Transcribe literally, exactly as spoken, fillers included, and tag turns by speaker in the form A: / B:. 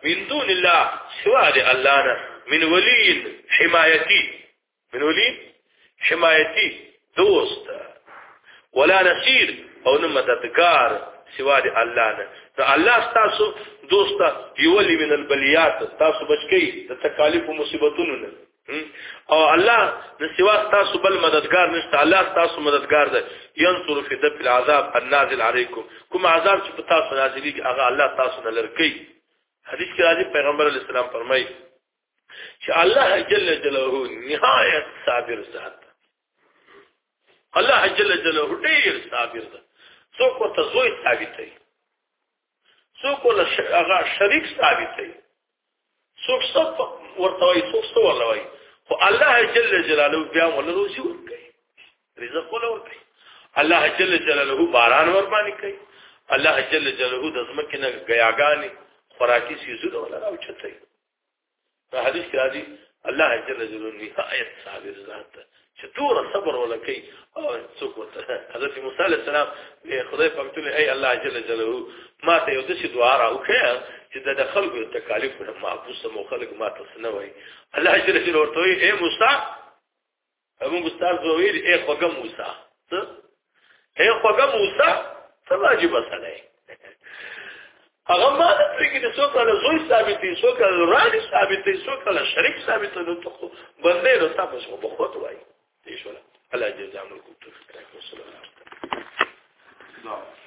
A: من دون الله سوا د الله نه من ولي حمايتي من ولي حمايتي دوست ولا نصير او نه مددگار سوا د الله نه ته الله تاسو دوست یولي من البليات تاسو بچکی د تکالیف او مصیبتونو نه او الله د سوا تاسو بل مددگار نشته الله تاسو مددگار ده ينصر في دفع العذاب النازل عليكم کوم عذاب چې تاسو نازلېږي هغه الله تاسو نه لري. حدیث کې راځي پیغمبر علیه السلام فرمایي چې الله جل جلاله نهایت صابر ذات الله جل جلاله ډیر صابر ده څوک ورته زوی ثابت دی څوک له هغه شریک ثابت دی څوک څوک ورته وایي څوک څو ولا وایي خو الله جل جلاله بیا ولا روزي ورکوي رزق ولا ورکوي الله جل جلاله باران ور باندې کوي الله جل جلاله د زمکه نه غیاګانی خوراکي سيزونه ولا راوچتای په حدیث کې راځي الله جل جلاله نهایت صابر ذات چې ټول صبر ولا کوي او څوک حضرت موسی عليه السلام خدای پاک ته ای الله جل جلاله ما ته یو د څه دعا راوکړه چې د خلکو تکالیف نه معفوسه مو خلک ما ته نه وای الله جل جلاله ورته ای موسی ابو استاد زویر ای خوګه موسی ته ای خوګه موسی څه واجب اسنه هغه ما د پرېږدي د څوک له زوی ثابت دي څوک له راني ثابت دي څوک له شریک ثابت دي ته خو باندې نو تاسو په خود وای دې شو الله جزاء الله کوته